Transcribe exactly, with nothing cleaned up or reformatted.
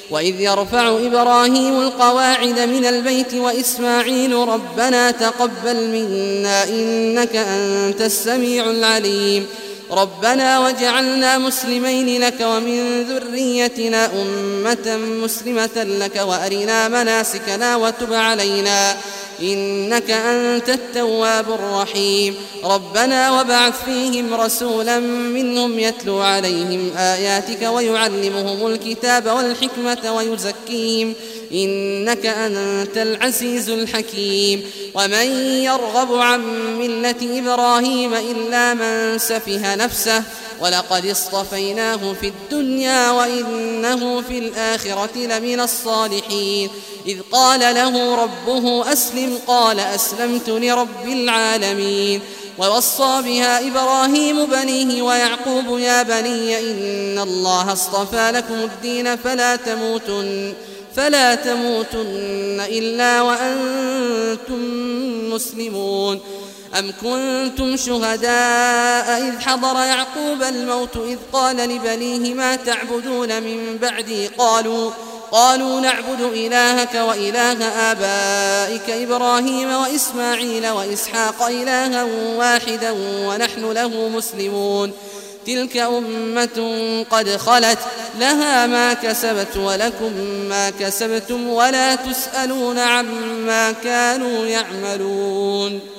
وإذ يرفع إبراهيم القواعد من البيت وإسماعيل ربنا تقبل منا إنك أنت السميع العليم ربنا واجعلنا مسلمين لك ومن ذريتنا أمة مسلمة لك وأرنا مناسكنا وتب علينا إنك أنت التواب الرحيم ربنا وابعث فيهم رسولا منهم يتلو عليهم آياتك ويعلمهم الكتاب والحكمة ويزكيهم إنك أنت العزيز الحكيم ومن يرغب عن ملة إبراهيم إلا من سفه نفسه ولقد اصطفيناه في الدنيا وإنه في الآخرة لمن الصالحين إذ قال له ربه أسلم قال أسلمت لرب العالمين ووصى بها إبراهيم بنيه ويعقوب يا بني إن الله اصطفى لكم الدين فلا تموتن فلا تموتن إلا وأنتم مسلمون أم كنتم شهداء إذ حضر يعقوب الموت إذ قال لبنيه ما تعبدون من بعدي قالوا قالوا نعبد إلهك وإله آبائك إبراهيم وإسماعيل وإسحاق إلها واحدا ونحن له مسلمون تلك أمة قد خلت لها ما كسبت ولكم ما كسبتم ولا تسألون عما كانوا يعملون.